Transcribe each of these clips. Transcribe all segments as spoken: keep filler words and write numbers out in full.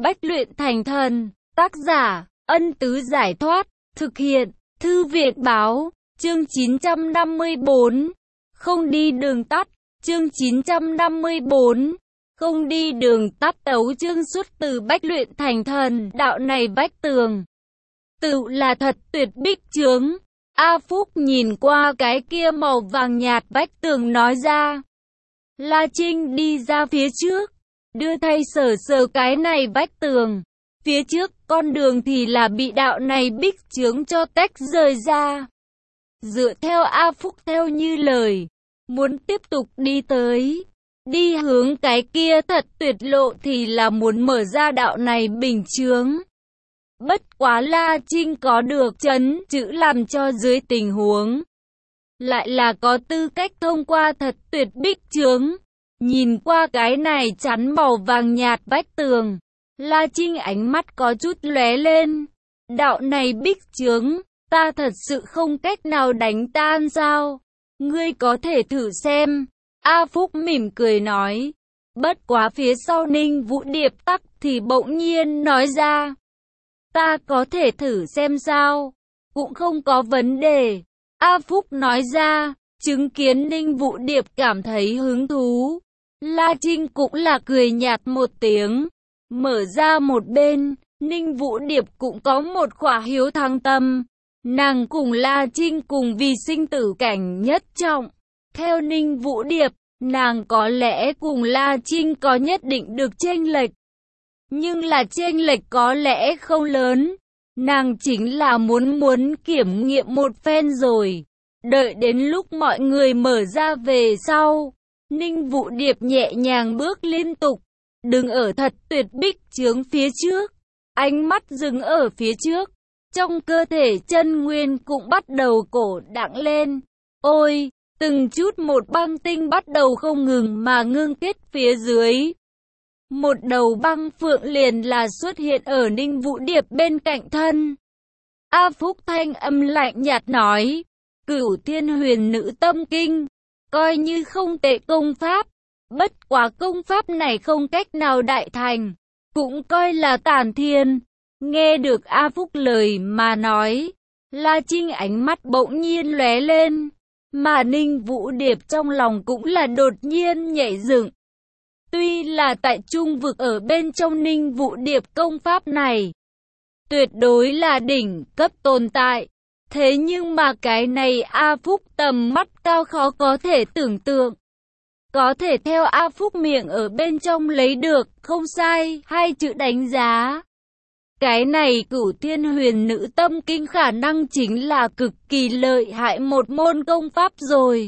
Bách luyện thành thần, tác giả, Ân Tứ Giải Thoát, thực hiện, Thư viện Báo, chương chín trăm năm mươi tư, không đi đường tắt, chương chín trăm năm mươi tư, không đi đường tắt. Tấu chương xuất từ Bách luyện thành thần, đạo này vách tường, tự là thật tuyệt bích chướng. A Phúc nhìn qua cái kia màu vàng nhạt vách tường nói ra. La Trinh đi ra phía trước, đưa tay sờ sờ cái này vách tường. Phía trước con đường thì là bị đạo này bích chướng cho tách rời ra. Dựa theo A Phúc theo như lời, muốn tiếp tục đi tới, đi hướng cái kia thật tuyệt lộ thì là muốn mở ra đạo này bình chướng. Bất quá La Trinh có được chấn chữ làm cho dưới tình huống, lại là có tư cách thông qua thật tuyệt bích chướng. Nhìn qua cái này chắn màu vàng nhạt vách tường, La Trinh ánh mắt có chút lóe lên. Đạo này bích chướng, ta thật sự không cách nào đánh tan sao? Ngươi có thể thử xem. A Phúc mỉm cười nói. Bất quá phía sau Ninh Vũ Điệp tắc thì bỗng nhiên nói ra. Ta có thể thử xem sao? Cũng không có vấn đề. A Phúc nói ra, chứng kiến Ninh Vũ Điệp cảm thấy hứng thú. La Trinh cũng là cười nhạt một tiếng. Mở ra một bên, Ninh Vũ Điệp cũng có một khỏa hiếu thắng tâm. Nàng cùng La Trinh cùng vì sinh tử cảnh nhất trọng. Theo Ninh Vũ Điệp, nàng có lẽ cùng La Trinh có nhất định được chênh lệch. Nhưng là chênh lệch có lẽ không lớn. Nàng chính là muốn muốn kiểm nghiệm một phen rồi. Đợi đến lúc mọi người mở ra về sau, Ninh Vũ Điệp nhẹ nhàng bước liên tục, đứng ở thật tuyệt bích chướng phía trước, ánh mắt dừng ở phía trước, trong cơ thể chân nguyên cũng bắt đầu cổ đặng lên. Ôi, từng chút một băng tinh bắt đầu không ngừng mà ngưng kết phía dưới. Một đầu băng phượng liền là xuất hiện ở Ninh Vũ Điệp bên cạnh thân. A Phúc thanh âm lạnh nhạt nói, Cửu Thiên Huyền Nữ Tâm Kinh, coi như không tệ công pháp, bất quá công pháp này không cách nào đại thành, cũng coi là tản thiên. Nghe được A Phúc lời mà nói, La Trinh ánh mắt bỗng nhiên lóe lên, mà Ninh Vũ Điệp trong lòng cũng là đột nhiên nhảy dựng. Tuy là tại trung vực ở bên trong Ninh Vũ Điệp công pháp này, tuyệt đối là đỉnh cấp tồn tại. Thế nhưng mà cái này A Phúc tầm mắt cao khó có thể tưởng tượng. Có thể theo A Phúc miệng ở bên trong lấy được, không sai, hai chữ đánh giá. Cái này Cửu Thiên Huyền Nữ Tâm Kinh khả năng chính là cực kỳ lợi hại một môn công pháp rồi.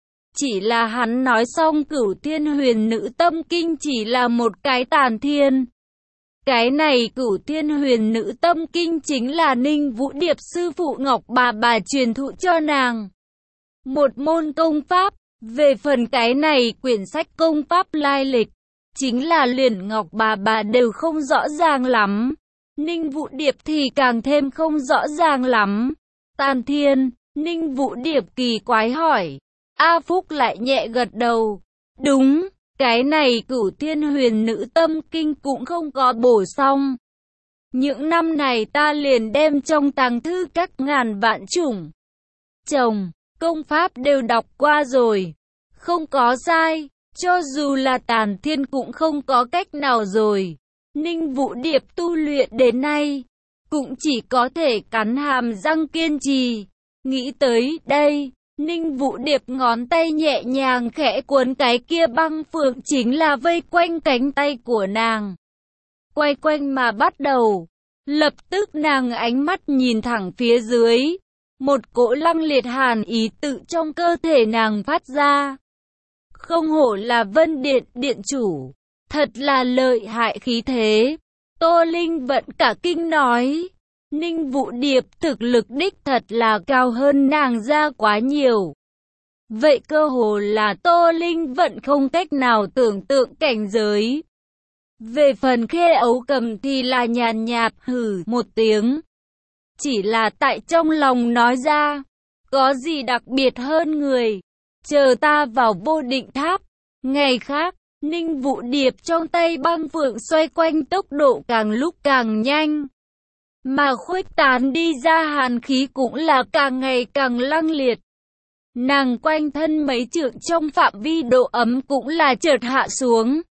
Chỉ là hắn nói xong Cửu Thiên Huyền Nữ Tâm Kinh chỉ là một cái tàn thiên. Cái này Cửu Thiên Huyền Nữ Tâm Kinh chính là Ninh Vũ Điệp sư phụ Ngọc bà bà truyền thụ cho nàng. Một môn công pháp, về phần cái này quyển sách công pháp lai lịch, chính là liền Ngọc bà bà đều không rõ ràng lắm. Ninh Vũ Điệp thì càng thêm không rõ ràng lắm. Tàn thiên, Ninh Vũ Điệp kỳ quái hỏi. A Phúc lại nhẹ gật đầu. Đúng, cái này Cửu Thiên Huyền Nữ Tâm Kinh cũng không có bổ xong. Những năm này ta liền đem trong tàng thư các ngàn vạn chủng chồng, công pháp đều đọc qua rồi. Không có sai, cho dù là tàn thiên cũng không có cách nào rồi. Ninh Vũ Điệp tu luyện đến nay, cũng chỉ có thể cắn hàm răng kiên trì. Nghĩ tới đây, Ninh Vũ Điệp ngón tay nhẹ nhàng khẽ cuốn cái kia băng phượng chính là vây quanh cánh tay của nàng. Quay quanh mà bắt đầu. Lập tức nàng ánh mắt nhìn thẳng phía dưới. Một cỗ lăng liệt hàn ý tự trong cơ thể nàng phát ra. Không hổ là Vân Điện Điện chủ. Thật là lợi hại khí thế. Tô Linh vẫn cả kinh nói. Ninh Vũ Điệp thực lực đích thật là cao hơn nàng ra quá nhiều. Vậy cơ hồ là Tô Linh vẫn không cách nào tưởng tượng cảnh giới. Về phần Khê Ấu Cầm thì là nhàn nhạt hừ một tiếng. Chỉ là tại trong lòng nói ra, có gì đặc biệt hơn người. Chờ ta vào Vô Định Tháp, ngày khác, Ninh Vũ Điệp trong tay băng phượng xoay quanh tốc độ càng lúc càng nhanh. Mà khuếch tán đi ra hàn khí cũng là càng ngày càng lăng liệt. Nàng quanh thân mấy trượng trong phạm vi độ ấm cũng là chợt hạ xuống.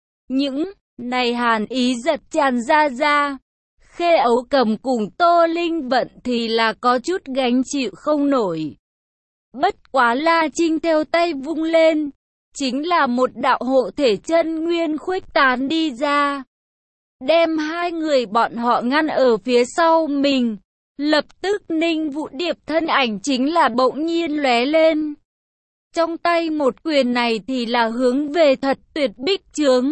Những này hàn ý giật tràn ra ra. Khê Ấu Cầm cùng Tô Linh Vận thì là có chút gánh chịu không nổi. Bất quá La Trinh theo tay vung lên, chính là một đạo hộ thể chân nguyên khuếch tán đi ra, đem hai người bọn họ ngăn ở phía sau mình. Lập tức Ninh Vũ Điệp thân ảnh chính là bỗng nhiên lóe lên. Trong tay một quyền này thì là hướng về Thật Tuyệt Bích Chướng.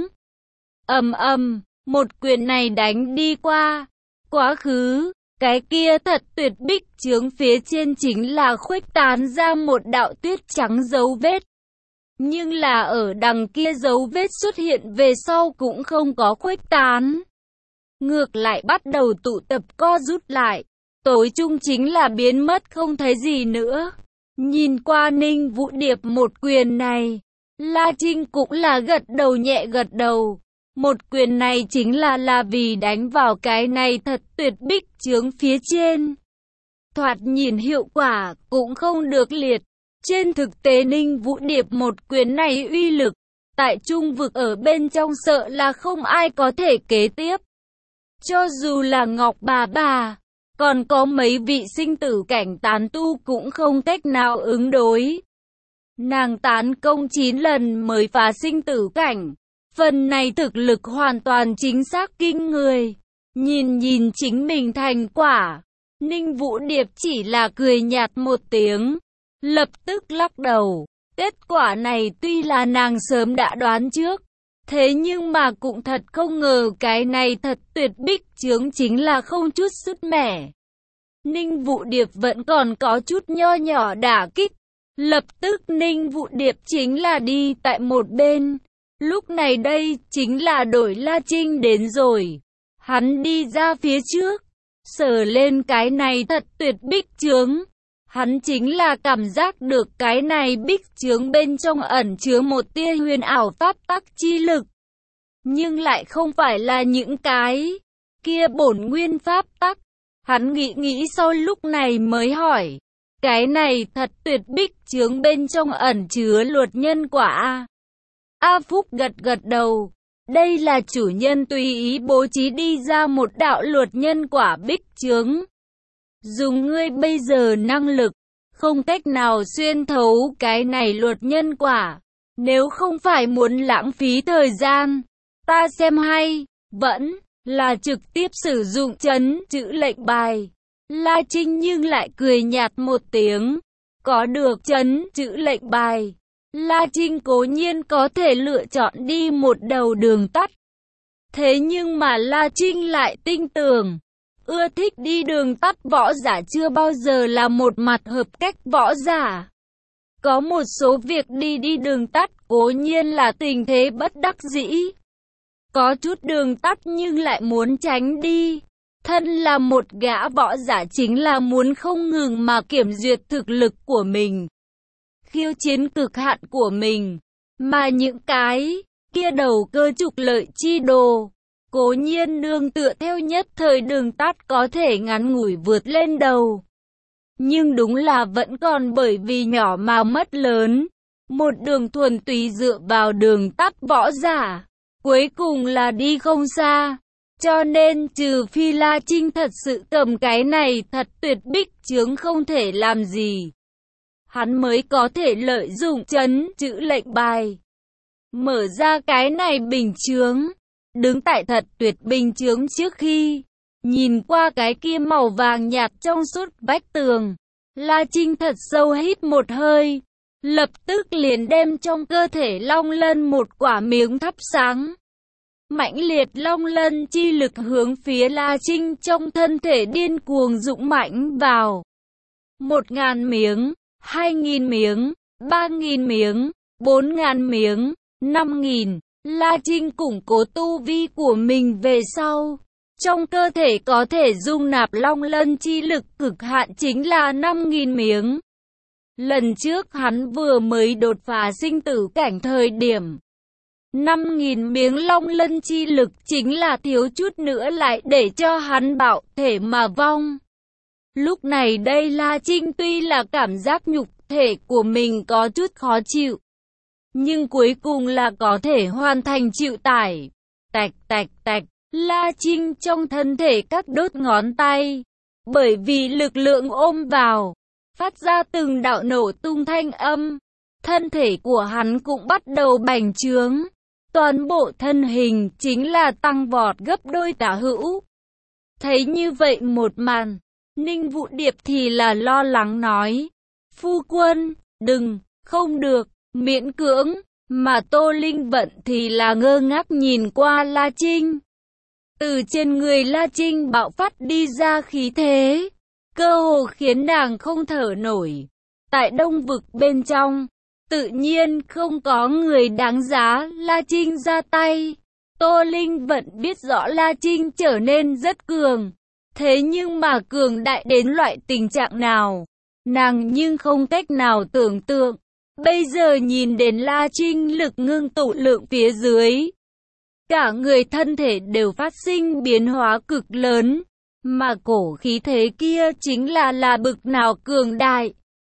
Ầm ầm, một quyền này đánh đi qua. Quá khứ, cái kia Thật Tuyệt Bích Chướng phía trên chính là khuếch tán ra một đạo tuyết trắng dấu vết. Nhưng là ở đằng kia dấu vết xuất hiện về sau cũng không có khuếch tán. Ngược lại bắt đầu tụ tập co rút lại. Tối chung chính là biến mất không thấy gì nữa. Nhìn qua Ninh Vũ Điệp một quyền này, La Trinh cũng là gật đầu nhẹ gật đầu. Một quyền này chính là là vì đánh vào cái này Thật Tuyệt Bích Chướng phía trên. Thoạt nhìn hiệu quả cũng không được liệt. Trên thực tế Ninh Vũ Điệp một quyền này uy lực, tại trung vực ở bên trong sợ là không ai có thể kế tiếp. Cho dù là Ngọc Bà Bà, còn có mấy vị sinh tử cảnh tán tu cũng không cách nào ứng đối. Nàng tán công chín lần mới phá sinh tử cảnh. Phần này thực lực hoàn toàn chính xác kinh người. Nhìn nhìn chính mình thành quả, Ninh Vũ Điệp chỉ là cười nhạt một tiếng, lập tức lắc đầu. Kết quả này tuy là nàng sớm đã đoán trước, thế nhưng mà cũng thật không ngờ cái này Thật Tuyệt Bích Chướng chính là không chút sứt mẻ. Ninh Vũ Điệp vẫn còn có chút nho nhỏ đả kích. Lập tức Ninh Vũ Điệp chính là đi tại một bên. Lúc này đây chính là đổi La Trinh đến rồi. Hắn đi ra phía trước, sờ lên cái này Thật Tuyệt Bích Chướng. Hắn chính là cảm giác được cái này bích chướng bên trong ẩn chứa một tia huyền ảo pháp tắc chi lực. Nhưng lại không phải là những cái kia bổn nguyên pháp tắc. Hắn nghĩ nghĩ sau lúc này mới hỏi. Cái này Thật Tuyệt Bích Chướng bên trong ẩn chứa luật nhân quả a. A Phúc gật gật đầu. Đây là chủ nhân tùy ý bố trí đi ra một đạo luật nhân quả bích chướng. Dùng ngươi bây giờ năng lực, không cách nào xuyên thấu cái này luật nhân quả. Nếu không phải muốn lãng phí thời gian, ta xem hay, vẫn là trực tiếp sử dụng trấn chữ lệnh bài. La Trinh nhưng lại cười nhạt một tiếng. Có được trấn chữ lệnh bài, La Trinh cố nhiên có thể lựa chọn đi một đầu đường tắt. Thế nhưng mà La Trinh lại tin tưởng, ưa thích đi đường tắt võ giả chưa bao giờ là một mặt hợp cách võ giả. Có một số việc đi đi đường tắt cố nhiên là tình thế bất đắc dĩ. Có chút đường tắt nhưng lại muốn tránh đi. Thân là một gã võ giả chính là muốn không ngừng mà kiểm duyệt thực lực của mình, khiêu chiến cực hạn của mình. Mà những cái kia đầu cơ trục lợi chi đồ, cố nhiên nương tựa theo nhất thời đường tắt có thể ngắn ngủi vượt lên đầu. Nhưng đúng là vẫn còn bởi vì nhỏ mà mất lớn. Một đường thuần túy dựa vào đường tắt võ giả, cuối cùng là đi không xa. Cho nên trừ phi La Trinh thật sự cầm cái này Thật Tuyệt Bích Chướng không thể làm gì, hắn mới có thể lợi dụng trấn chữ lệnh bài, mở ra cái này bình chướng. Đứng tại Thật Tuyệt bình chướng trước khi, nhìn qua cái kia màu vàng nhạt trong suốt vách tường, La Trinh thật sâu hít một hơi, lập tức liền đem trong cơ thể Long Lân một quả miếng thắp sáng. Mãnh liệt Long Lân chi lực hướng phía La Trinh trong thân thể điên cuồng dũng mãnh vào. Một ngàn miếng, hai nghìn miếng, ba nghìn miếng, bốn ngàn miếng, năm nghìn. La Trinh củng cố tu vi của mình về sau, trong cơ thể có thể dung nạp Long Lân chi lực cực hạn chính là năm nghìn miếng. Lần trước hắn vừa mới đột phá sinh tử cảnh thời điểm, năm nghìn miếng long lân chi lực chính là thiếu chút nữa lại để cho hắn bạo thể mà vong. Lúc này đây La Trinh tuy là cảm giác nhục thể của mình có chút khó chịu, nhưng cuối cùng là có thể hoàn thành chịu tải. Tạch tạch tạch, La Trinh trong thân thể các đốt ngón tay, bởi vì lực lượng ôm vào, phát ra từng đạo nổ tung thanh âm. Thân thể của hắn cũng bắt đầu bành trướng, toàn bộ thân hình chính là tăng vọt gấp đôi tả hữu. Thấy như vậy một màn, Ninh Vũ Điệp thì là lo lắng nói, phu quân, đừng, không được, miễn cưỡng, mà Tô Linh Vận thì là ngơ ngác nhìn qua La Trinh. Từ trên người La Trinh bạo phát đi ra khí thế, cơ hồ khiến nàng không thở nổi. Tại Đông Vực bên trong, tự nhiên không có người đáng giá La Trinh ra tay. Tô Linh Vận biết rõ La Trinh trở nên rất cường, thế nhưng mà cường đại đến loại tình trạng nào, nàng nhưng không cách nào tưởng tượng. Bây giờ nhìn đến La Trinh lực ngưng tụ lượng phía dưới, cả người thân thể đều phát sinh biến hóa cực lớn, mà cổ khí thế kia chính là là bực nào cường đại.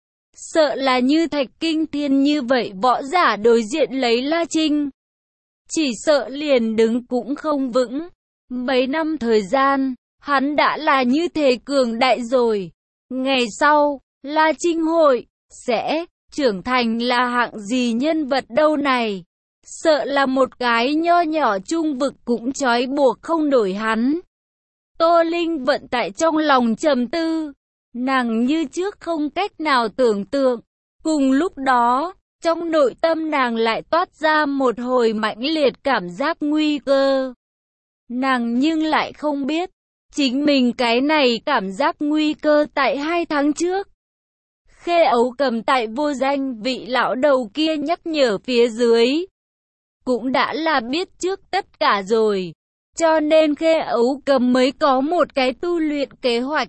Sợ là như Thạch Kinh Thiên như vậy võ giả đối diện lấy La Trinh, chỉ sợ liền đứng cũng không vững. Mấy năm thời gian, hắn đã là như thế cường đại rồi. Ngày sau, La Trinh hội sẽ trưởng thành là hạng gì nhân vật đâu này? Sợ là một cái nho nhỏ trung vực cũng trói buộc không nổi hắn. Tô Linh Vận tại trong lòng trầm tư, nàng như trước không cách nào tưởng tượng. Cùng lúc đó, trong nội tâm nàng lại toát ra một hồi mãnh liệt cảm giác nguy cơ. Nàng nhưng lại không biết, chính mình cái này cảm giác nguy cơ tại hai tháng trước. Khê Ấu Cầm tại vô danh vị lão đầu kia nhắc nhở phía dưới, cũng đã là biết trước tất cả rồi. Cho nên Khê Ấu Cầm mới có một cái tu luyện kế hoạch,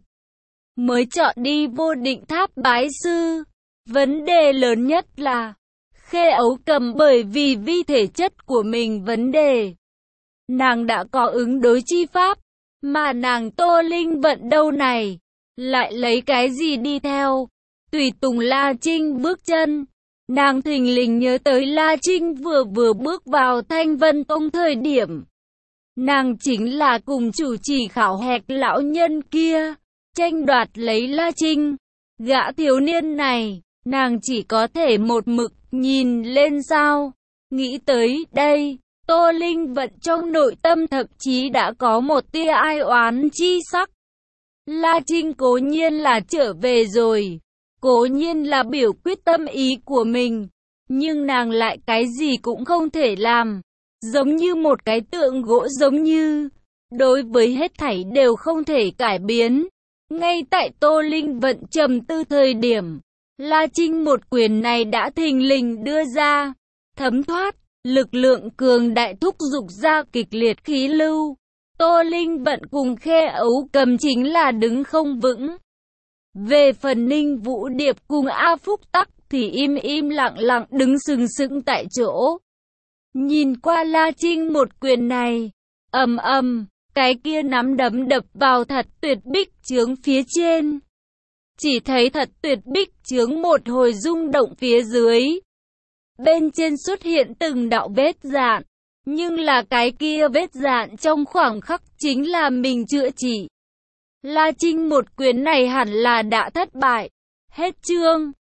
mới chọn đi Vô Định Tháp bái sư. Vấn đề lớn nhất là, Khê Ấu Cầm bởi vì vi thể chất của mình vấn đề, nàng đã có ứng đối chi pháp, mà nàng Tô Linh Vận đâu này, lại lấy cái gì đi theo? Tùy tùng La Trinh bước chân. Nàng thình lình nhớ tới La Trinh vừa vừa bước vào Thanh Vân Tông thời điểm, nàng chính là cùng chủ trì khảo hạch lão nhân kia, tranh đoạt lấy La Trinh. Gã thiếu niên này, nàng chỉ có thể một mực nhìn lên sao. Nghĩ tới đây, Tô Linh Vận trong nội tâm thậm chí đã có một tia ai oán chi sắc. La Trinh cố nhiên là trở về rồi, cố nhiên là biểu quyết tâm ý của mình, nhưng nàng lại cái gì cũng không thể làm, giống như một cái tượng gỗ, giống như đối với hết thảy đều không thể cải biến. Ngay tại Tô Linh Vận trầm tư thời điểm, La Trinh một quyền này đã thình lình đưa ra, thấm thoát, lực lượng cường đại thúc giục ra kịch liệt khí lưu. Tô Linh Vận cùng Khê Ấu Cầm chính là đứng không vững. Về phần Ninh Vũ Điệp cùng A Phúc Tắc thì im im lặng lặng đứng sừng sững tại chỗ. Nhìn qua La Trinh một quyền này, ầm ầm, cái kia nắm đấm đập vào thật tuyệt bích chướng phía trên. Chỉ thấy thật tuyệt bích chướng một hồi rung động phía dưới. Bên trên xuất hiện từng đạo vết dạn, nhưng là cái kia vết dạn trong khoảng khắc chính là mình chữa trị. La Trinh một quyền này hẳn là đã thất bại. Hết chương.